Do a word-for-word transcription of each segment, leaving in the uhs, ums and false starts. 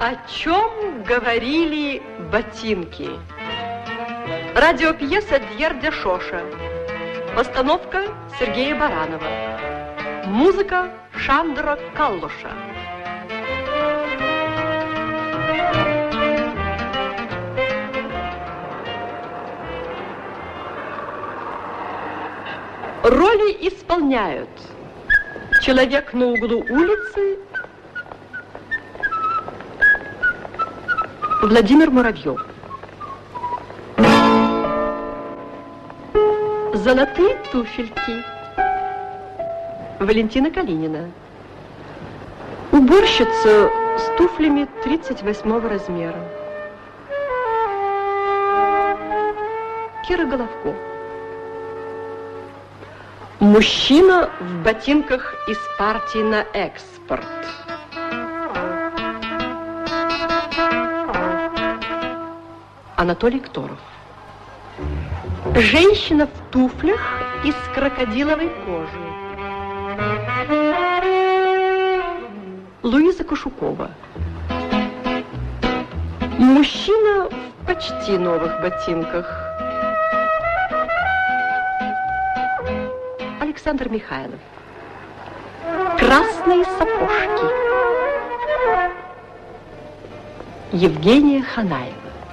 О чем говорили ботинки? Радиопьеса Дьердя Шоша. Постановка Сергея Баранова. Музыка Шандра Каллуша. Роли исполняют человек на углу улицы Владимир Муравьев. Золотые туфельки Валентина Калинина. Уборщица с туфлями тридцать восьмого размера Кира Головко. Мужчина в ботинках из партии на экспорт Анатолий Кторов. Женщина в туфлях из крокодиловой кожи Луиза Кошукова. Мужчина в почти новых ботинках Александр Михайлов. Красные сапожки Евгения Ханаева.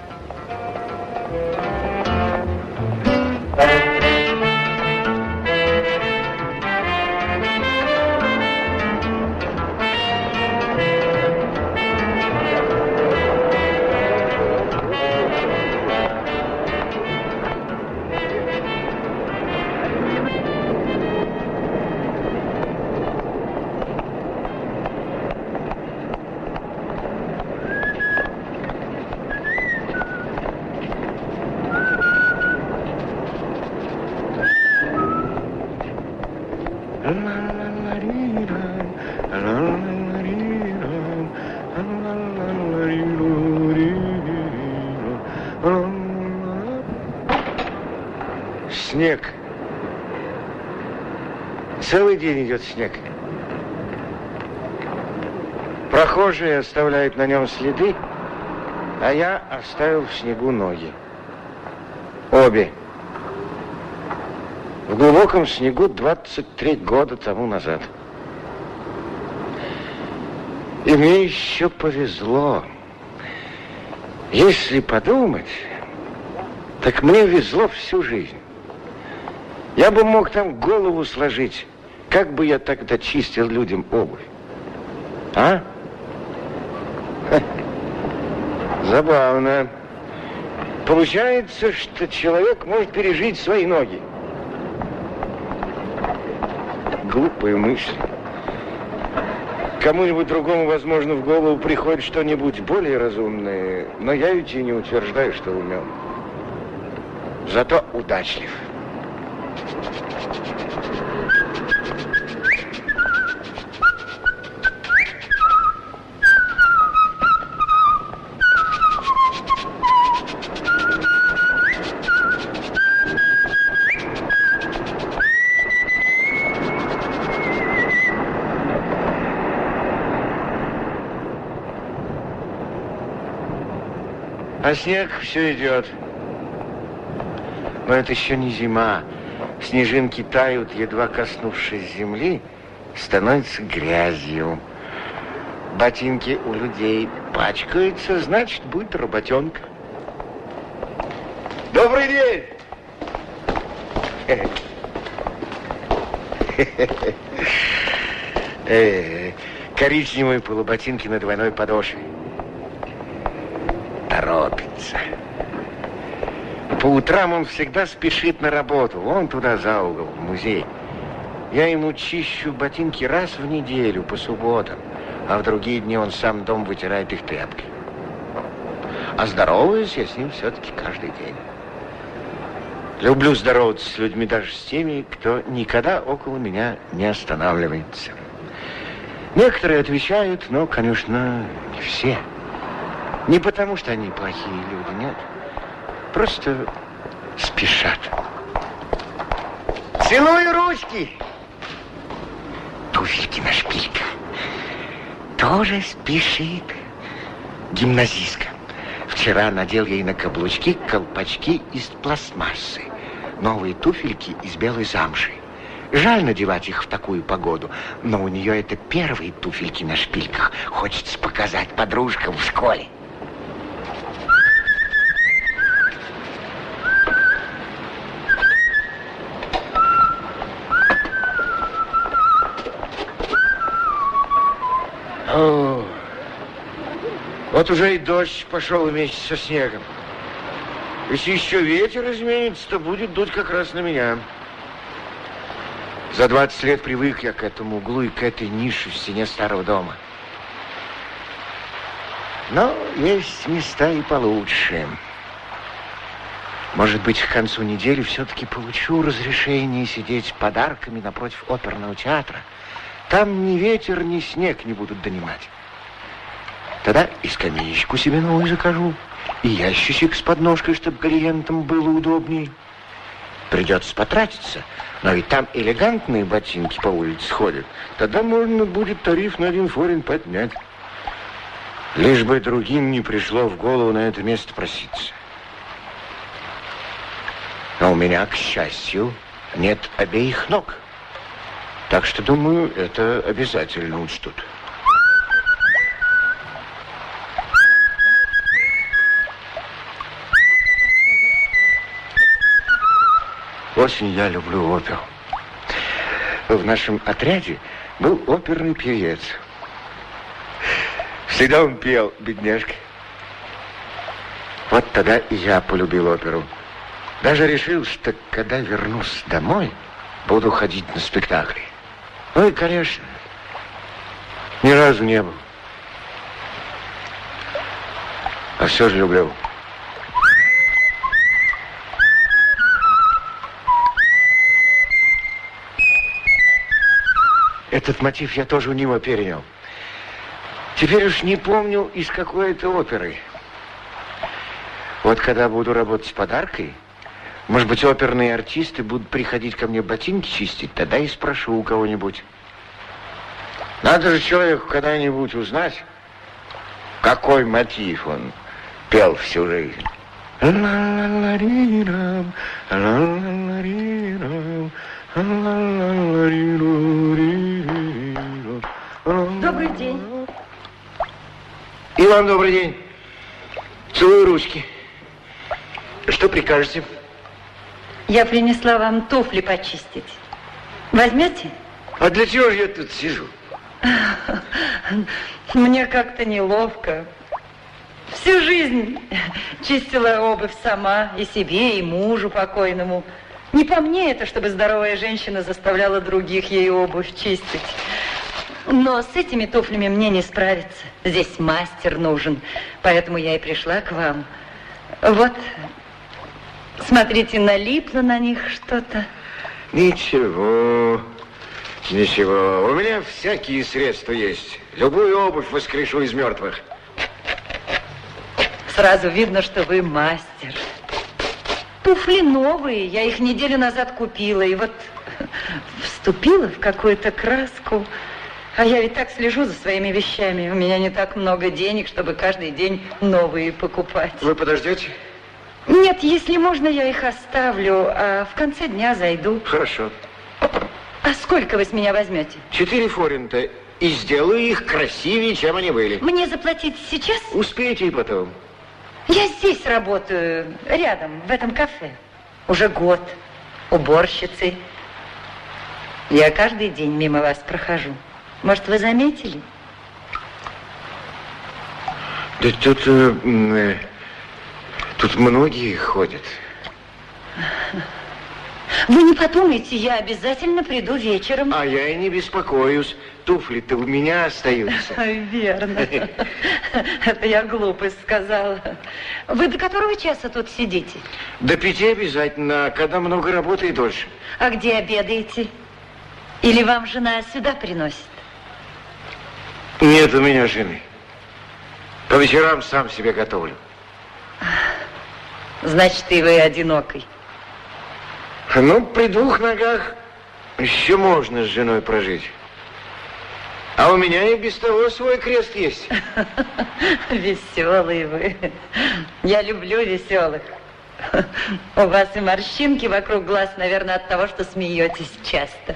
Снег. Целый день идет снег. Прохожие оставляют на нем следы, а я оставил в снегу ноги. Обе. В глубоком снегу двадцать три года тому назад. И мне еще повезло. Если подумать, так мне везло всю жизнь. Я бы мог там голову сложить, как бы я тогда чистил людям обувь. А? Ха. Забавно. Получается, что человек может пережить свои ноги. Глупая мысль. Кому-нибудь другому, возможно, в голову приходит что-нибудь более разумное, но я ведь и не утверждаю, что умен. Зато удачлив. А снег все идет. Но это еще не зима. Снежинки тают, едва коснувшись земли, становятся грязью. Ботинки у людей пачкаются, значит, будет работенка. Добрый день! Коричневые полуботинки на двойной подошве. Торопится. По утрам он всегда спешит на работу. Вон туда за угол, в музей. Я ему чищу ботинки раз в неделю, по субботам. А в другие дни он сам дом вытирает их тряпкой. А здороваюсь я с ним все-таки каждый день. Люблю здороваться с людьми, даже с теми, кто никогда около меня не останавливается. Некоторые отвечают, но, конечно, не все. Не потому, что они плохие люди, нет. Просто спешат. Целую ручки. Туфельки на шпильках. Тоже спешит. Гимназистка. Вчера надел ей на каблучки колпачки из пластмассы. Новые туфельки из белой замши. Жаль надевать их в такую погоду, но у нее это первые туфельки на шпильках. Хочется показать подружкам в школе. О, вот уже и дождь пошел вместе со снегом. Если еще ветер изменится, то будет дуть как раз на меня. За двадцать лет привык я к этому углу и к этой нише в стене старого дома. Но есть места и получше. Может быть, к концу недели все-таки получу разрешение сидеть с подарками напротив оперного театра. Там ни ветер, ни снег не будут донимать. Тогда и скамеечку себе новую закажу, и ящичек с подножкой, чтобы клиентам было удобнее. Придется потратиться, но ведь там элегантные ботинки по улице ходят. Тогда можно будет тариф на один форин поднять. Лишь бы другим не пришло в голову на это место проситься. Но у меня, к счастью, нет обеих ног. Так что, думаю, это обязательно учтут. Очень я люблю оперу. В нашем отряде был оперный певец. Всегда он пел, бедняжка. Вот тогда и я полюбил оперу. Даже решил, что когда вернусь домой, буду ходить на спектакли. Ну и, конечно, ни разу не был. А все же люблю. Этот мотив я тоже у него перенял. Теперь уж не помню, из какой это оперы. Вот когда буду работать с подаркой, может быть, оперные артисты будут приходить ко мне ботинки чистить, тогда и спрошу у кого-нибудь. Надо же человеку когда-нибудь узнать, какой мотив он пел всю жизнь. Добрый день. И вам добрый день. Целую ручки. Что прикажете? Я принесла вам туфли почистить. Возьмете? А для чего же я тут сижу? Мне как-то неловко. Всю жизнь чистила обувь сама, и себе, и мужу покойному. Не по мне это, чтобы здоровая женщина заставляла других ей обувь чистить. Но с этими туфлями мне не справиться. Здесь мастер нужен, поэтому я и пришла к вам. Вот, смотрите, налипло на них что-то. Ничего, ничего. У меня всякие средства есть. Любую обувь воскрешу из мертвых. Сразу видно, что вы мастер. Туфли новые, я их неделю назад купила, и вот вступила в какую-то краску. А я ведь так слежу за своими вещами. У меня не так много денег, чтобы каждый день новые покупать. Вы подождете? Нет, если можно, я их оставлю, а в конце дня зайду. Хорошо. А сколько вы с меня возьмете? Четыре форинта. И сделаю их красивее, чем они были. Мне заплатить сейчас? Успеете и потом. Я здесь работаю, рядом, в этом кафе. Уже год. Уборщицей. Я каждый день мимо вас прохожу. Может, вы заметили? Да тут, э, тут многие ходят. Вы не подумайте, я обязательно приду вечером. А я и не беспокоюсь. Туфли-то у меня остаются. Верно. Это я глупость сказала. Вы до которого часа тут сидите? До пяти обязательно, а когда много работы и дольше. А где обедаете? Или вам жена сюда приносит? Нет у меня жены. По вечерам сам себе готовлю. Значит, и вы одинокий. Ну, при двух ногах еще можно с женой прожить. А у меня и без того свой крест есть. Веселые вы. Я люблю веселых. У вас и морщинки вокруг глаз, наверное, от того, что смеетесь часто.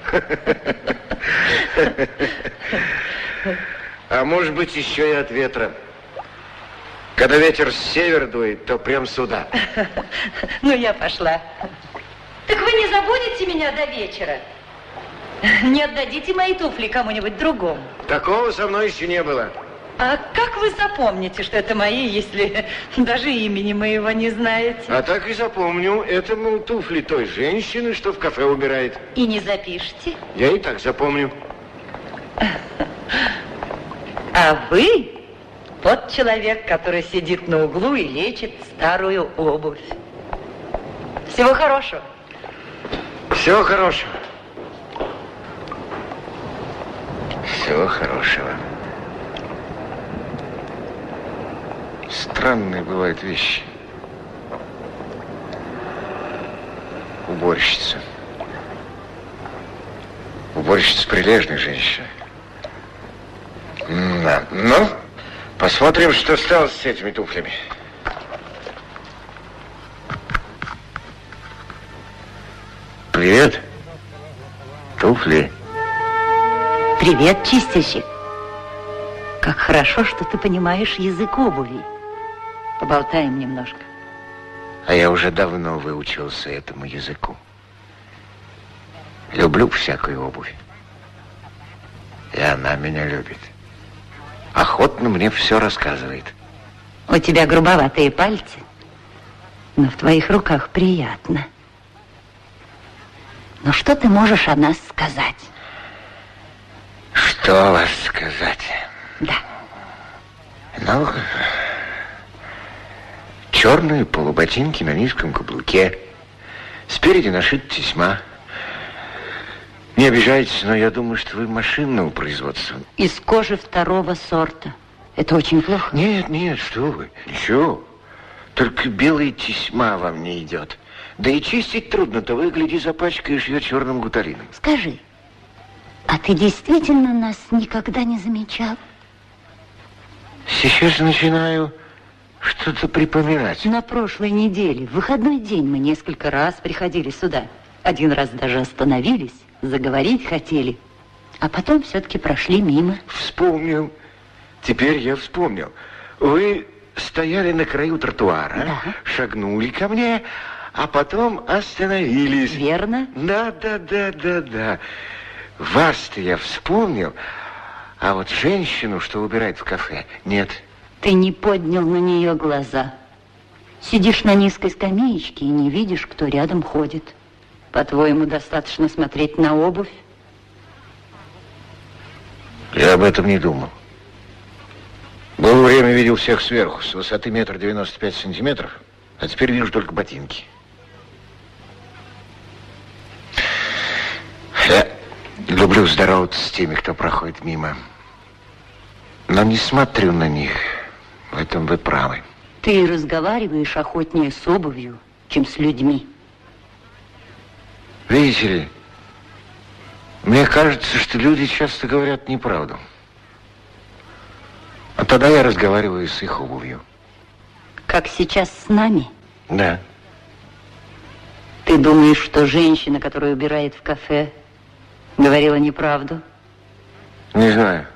А может быть, еще и от ветра. Когда ветер с севера дует, то прям сюда. Ну, я пошла. Так вы не забудете меня до вечера? Не отдадите мои туфли кому-нибудь другому? Такого со мной еще не было. А как вы запомните, что это мои, если даже имени моего не знаете? А так и запомню. Это, мол, туфли той женщины, что в кафе убирает. И не запишите? Я и так запомню. А вы тот человек, который сидит на углу и лечит старую обувь. Всего хорошего. Всего хорошего. Всего хорошего. Странные бывают вещи. Уборщица. Уборщица прилежная женщина. Да. Ну, посмотрим, что стало с этими туфлями. Привет. Туфли. Привет, чистильщик. Как хорошо, что ты понимаешь язык обуви. Поболтаем немножко. А я уже давно выучился этому языку. Люблю всякую обувь. И она меня любит. Охотно мне все рассказывает. У тебя грубоватые пальцы, но в твоих руках приятно. Но что ты можешь о нас сказать? Что о вас сказать? Да. Ну, черные полуботинки на низком каблуке. Спереди нашита тесьма. Не обижайтесь, но я думаю, что вы машинного производства. Из кожи второго сорта. Это очень плохо? Нет, нет, что вы. Ничего. Только белая тесьма вам не идет. Да и чистить трудно-то. Вы, гляди, запачкаешь ее черным гуталином. Скажи, а ты действительно нас никогда не замечал? Сейчас начинаю что-то припоминать. На прошлой неделе, в выходной день, мы несколько раз приходили сюда. Один раз даже остановились, заговорить хотели. А потом все-таки прошли мимо. Вспомнил. Теперь я вспомнил. Вы стояли на краю тротуара, да. Шагнули ко мне, а потом остановились. Верно? Да, да, да, да, да. Вас-то я вспомнил, а вот женщину, что убирает в кафе, нет. Ты не поднял на нее глаза. Сидишь на низкой скамеечке и не видишь, кто рядом ходит. По-твоему, достаточно смотреть на обувь? Я об этом не думал. Было время, видел всех сверху, с высоты метр девяносто пять сантиметров, а теперь вижу только ботинки. Я люблю здороваться с теми, кто проходит мимо. Но не смотрю на них. В этом вы правы. Ты разговариваешь охотнее с обувью, чем с людьми. Видите ли, мне кажется, что люди часто говорят неправду. А тогда я разговариваю с их обувью. Как сейчас с нами? Да. Ты думаешь, что женщина, которая убирает в кафе, говорила неправду? Не знаю.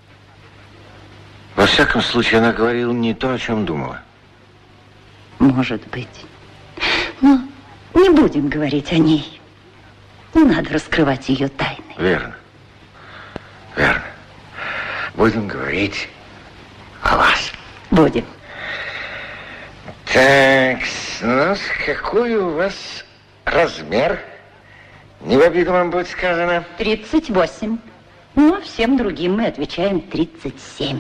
Во всяком случае, она говорила не то, о чем думала. Может быть. Но не будем говорить о ней. Не надо раскрывать ее тайны. Верно. Верно. Будем говорить о вас. Будем. Так, ну, какой у вас размер? Не в обиду вам будет сказано. тридцать восемь. Ну, а всем другим мы отвечаем тридцать семь.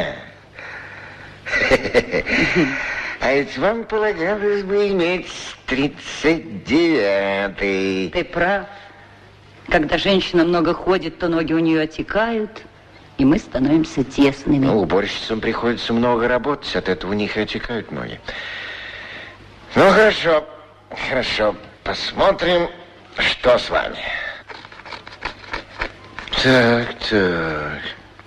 А ведь вам полагалось бы иметь тридцать девятый. Ты прав. Когда женщина много ходит, то ноги у нее отекают, и мы становимся тесными. Ну, уборщицам приходится много работать, от этого у них и отекают ноги. Ну, хорошо, хорошо. Посмотрим, что с вами. Так, так.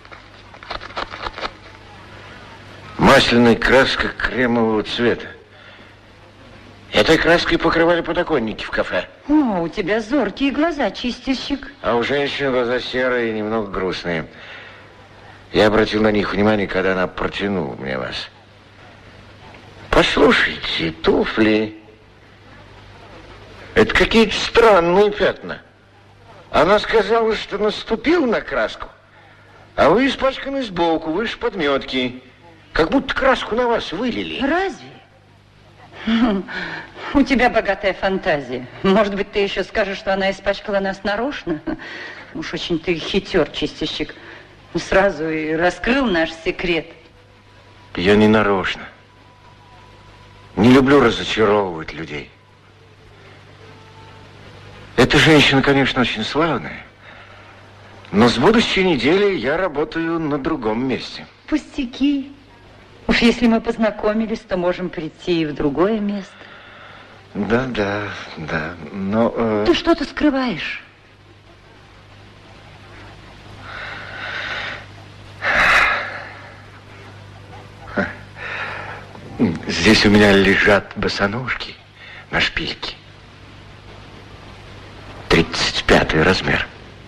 Масляной краской кремового цвета. Этой краской покрывали подоконники в кафе. О, у тебя зоркие глаза, чистильщик. А у женщины глаза серые и немного грустные. Я обратил на них внимание, когда она протянула мне вас. Послушайте, туфли. Это какие-то странные пятна. Она сказала, что наступил на краску, а вы испачканы сбоку, выше подметки. Как будто краску на вас вылили. Разве? У тебя богатая фантазия. Может быть, ты еще скажешь, что она испачкала нас нарочно? Уж очень ты хитер, чистильщик. Сразу и раскрыл наш секрет. Я не нарочно. Не люблю разочаровывать людей. Эта женщина, конечно, очень славная. Но с будущей недели я работаю на другом месте. Пустяки. Уж если мы познакомились, то можем прийти и в другое место. Да, да, да, но... Э... Ты что-то скрываешь. Здесь у меня лежат босоножки на шпильке. тридцать пятый размер.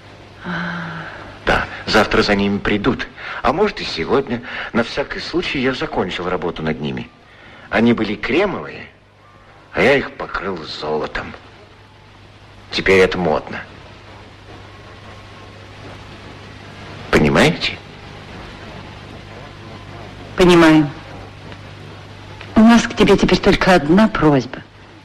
Да, завтра за ними придут. А может и сегодня. На всякий случай я закончил работу над ними. Они были кремовые, а я их покрыл золотом. Теперь это модно. Понимаете? Понимаю. У нас к тебе теперь только одна просьба.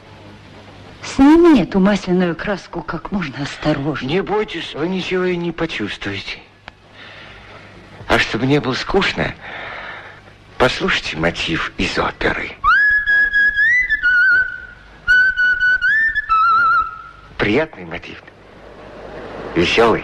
Сними эту масляную краску как можно осторожнее. Не бойтесь, вы ничего и не почувствуете. А чтобы не было скучно, послушайте мотив из оперы. Приятный мотив. Веселый.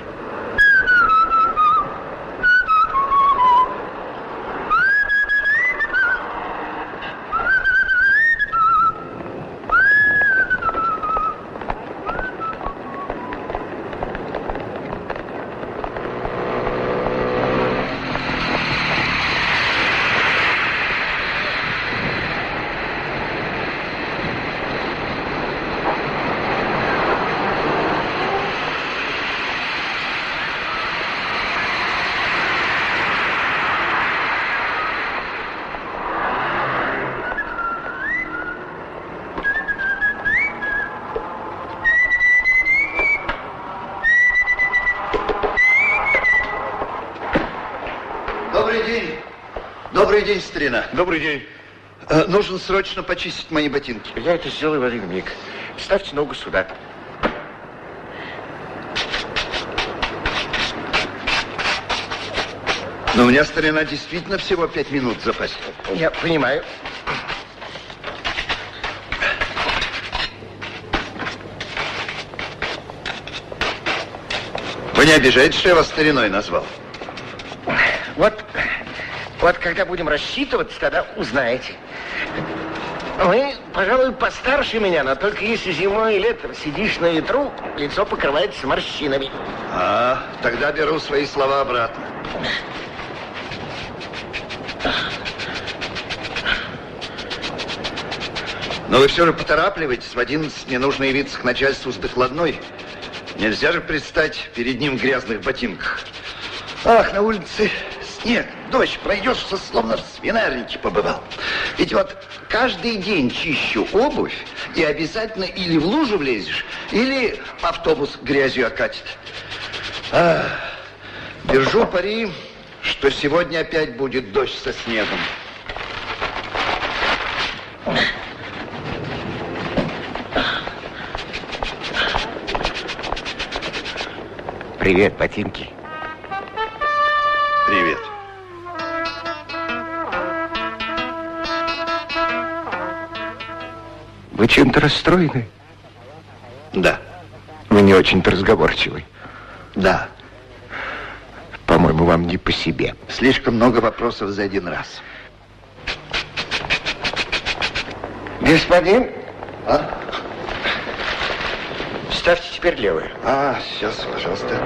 Добрый день, старина. Добрый день. Э, нужно срочно почистить мои ботинки. Я это сделаю в один миг. Ставьте ногу сюда. Но у меня, старина, действительно всего пять минут в запасе. Я понимаю. Вы не обижаетесь, что я вас стариной назвал? Вот, вот когда будем рассчитываться, тогда узнаете. Вы, пожалуй, постарше меня, но только если зимой и летом сидишь на ветру, лицо покрывается морщинами. А, тогда беру свои слова обратно. Но вы все же поторапливаетесь. В одиннадцать мне нужно явиться к начальству с докладной. Нельзя же предстать перед ним в грязных ботинках. Ах, на улице снег, дождь, пройдешься, словно в свинарнике побывал. Ведь вот каждый день чищу обувь, и обязательно или в лужу влезешь, или автобус грязью окатит. Ах, держу пари, что сегодня опять будет дождь со снегом. Привет, ботинки. Привет. Вы чем-то расстроены? Да. Вы не очень-то разговорчивый. Да. По-моему, вам не по себе. Слишком много вопросов за один раз. Господин? А? Ставьте теперь левую. А, сейчас, пожалуйста.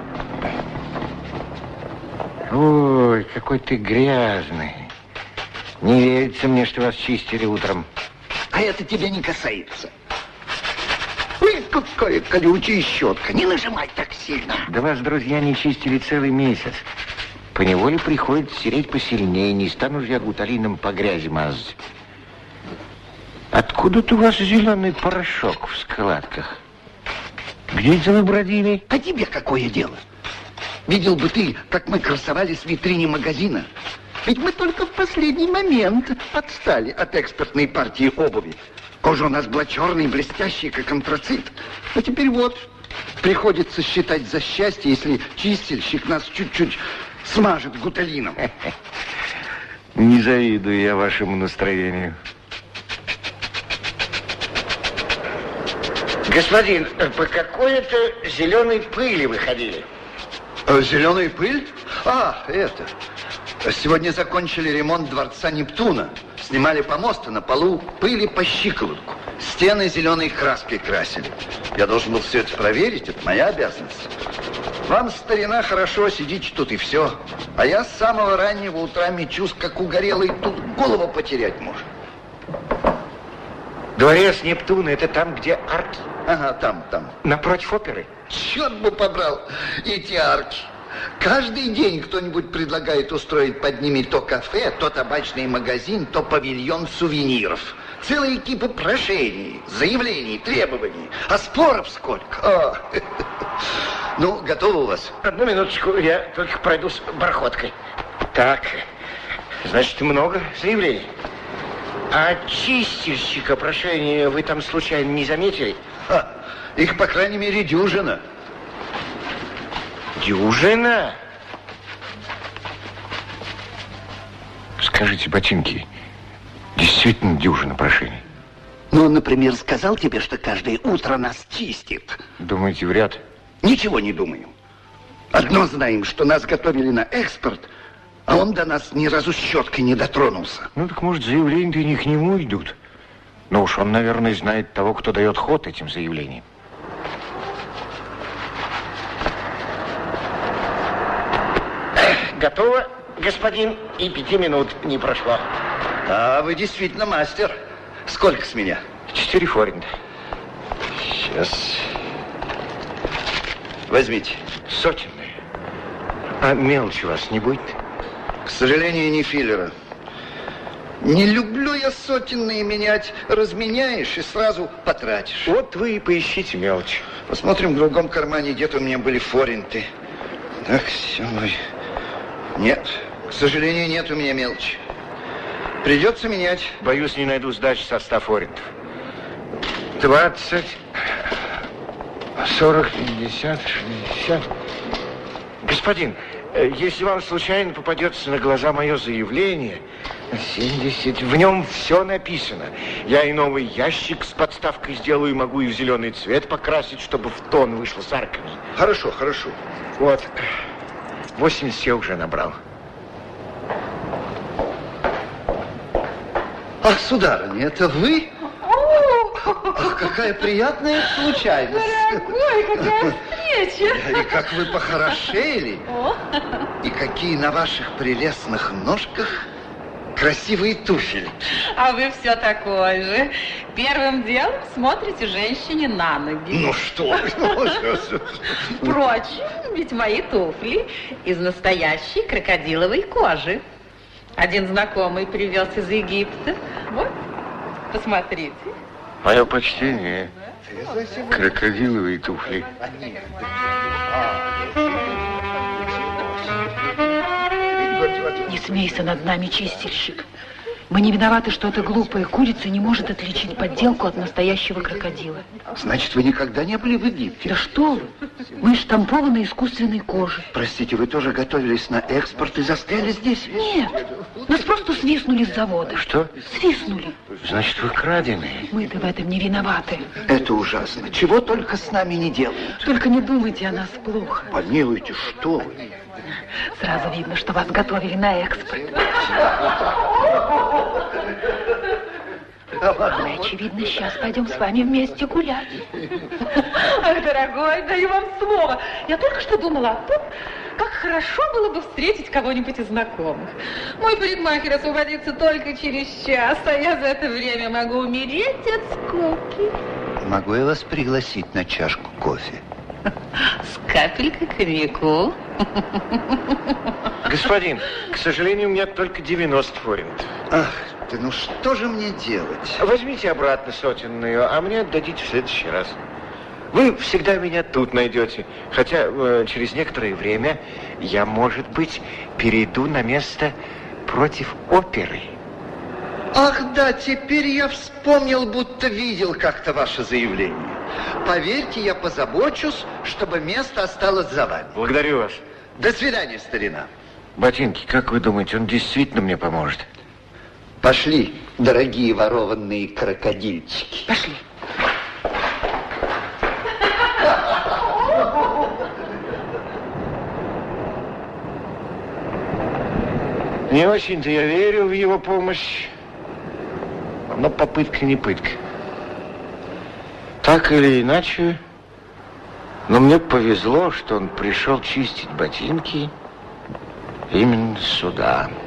Ой, какой ты грязный. Не верится мне, что вас чистили утром. А это тебя не касается. Ой, какая колючая щетка. Не нажимай так сильно. Да вас, друзья, не чистили целый месяц. Поневоле приходится стереть посильнее. Не стану же я гуталином по грязи мазать. Откуда-то у вас зеленый порошок в складках? Где это вы бродили? А тебе какое дело? Видел бы ты, как мы красовались в витрине магазина. Ведь мы только в последний момент отстали от экспортной партии обуви. Кожа у нас была черная и блестящая, как антрацит. А теперь вот, приходится считать за счастье, если чистильщик нас чуть-чуть смажет гуталином. Не завидую я вашему настроению. Господин, по какой-то зеленой пыли вы ходили? Зеленая пыль? А, это. Сегодня закончили ремонт дворца Нептуна. Снимали помосты, на полу пыли по щиколотку. Стены зеленой краской красили. Я должен был все это проверить, это моя обязанность. Вам, старина, хорошо, сидите тут и все. А я с самого раннего утра мечусь, как угорелый, тут голову потерять можно. Дворец Нептуна, это там, где арки? Ага, там, там. Напротив оперы? Черт бы побрал эти арки. Каждый день кто-нибудь предлагает устроить под ними то кафе, то табачный магазин, то павильон сувениров. Целые кипы прошений, заявлений, требований. А споров сколько? О. Ну, готово у вас? Одну минуточку, я только пройдусь бархоткой. Так, значит, много заявлений. А чистильщика прошения вы там случайно не заметили? Ха, их, по крайней мере, дюжина. Дюжина? Скажите, ботинки, действительно дюжина прошений? Ну, он, например, сказал тебе, что каждое утро нас чистит. Думаете, вряд? Ничего не думаю. Одно знаем, что нас готовили на экспорт, а он до нас ни разу щеткой не дотронулся. Ну, так, может, заявления-то не к нему идут. Но уж он, наверное, знает того, кто дает ход этим заявлениям. Готово, господин, и пяти минут не прошло. А вы действительно мастер. Сколько с меня? Четыре форинта. Сейчас. Возьмите. Сотенные. А мелочи у вас не будет? К сожалению, не филлера. Не люблю я сотенные менять. Разменяешь и сразу потратишь. Вот вы и поищите мелочь. Посмотрим в другом кармане, где-то у меня были форинты. Так, все. Нет, к сожалению, нет у меня мелочи. Придется менять. Боюсь, не найду сдачи со ста форинтов. Двадцать, сорок, пятьдесят, шестьдесят. Господин, если вам случайно попадется на глаза мое заявление, семьдесят, в нем все написано. Я и новый ящик с подставкой сделаю, могу и в зеленый цвет покрасить, чтобы в тон вышло с арками. Хорошо, хорошо. Вот, восемьдесят я уже набрал. Ах, сударыня, это вы? Ах, какая приятная случайность. Дорогой, какая встреча. И как вы похорошели. И какие на ваших прелестных ножках красивые туфельки. А вы все такой же. Первым делом смотрите женщине на ноги. Ну что? Впрочем, ведь мои туфли из настоящей крокодиловой кожи. Один знакомый привез из Египта. Вот, посмотрите. Мое почтение. Крокодиловые туфли. Не смейся над нами, чистильщик. Мы не виноваты, что эта глупая курица не может отличить подделку от настоящего крокодила. Значит, вы никогда не были в Египте? Да что вы? Мы штампованы искусственной кожей. Простите, вы тоже готовились на экспорт и застряли здесь? Нет, нас просто свистнули с завода. Что? Свистнули. Значит, вы краденые. Мы-то в этом не виноваты. Это ужасно. Чего только с нами не делают. Только не думайте о нас плохо. Помилуйте, что вы. Сразу видно, что вас готовили на экспорт. Мы, очевидно, сейчас пойдем с вами вместе гулять. Ах, дорогой, даю вам слово. Я только что думала о том, как хорошо было бы встретить кого-нибудь из знакомых. Мой парикмахер освободится только через час, а я за это время могу умереть от скуки. Могу я вас пригласить на чашку кофе? С капелькой коньяку. Господин, к сожалению, у меня только девяносто форинтов. Ах ты, ну что же мне делать? Возьмите обратно сотенную, а мне отдадите в следующий раз. Вы всегда меня тут найдете. Хотя э, через некоторое время я, может быть, перейду на место против оперы. Ах да, теперь я вспомнил, будто видел как-то ваше заявление. Поверьте, я позабочусь, чтобы место осталось за вами. Благодарю вас. До свидания, старина. Ботинки, как вы думаете, он действительно мне поможет? Пошли, дорогие ворованные крокодильчики. Пошли. Не очень-то я верю в его помощь, но попытка не пытка. Так или иначе, но мне повезло, что он пришел чистить ботинки именно сюда.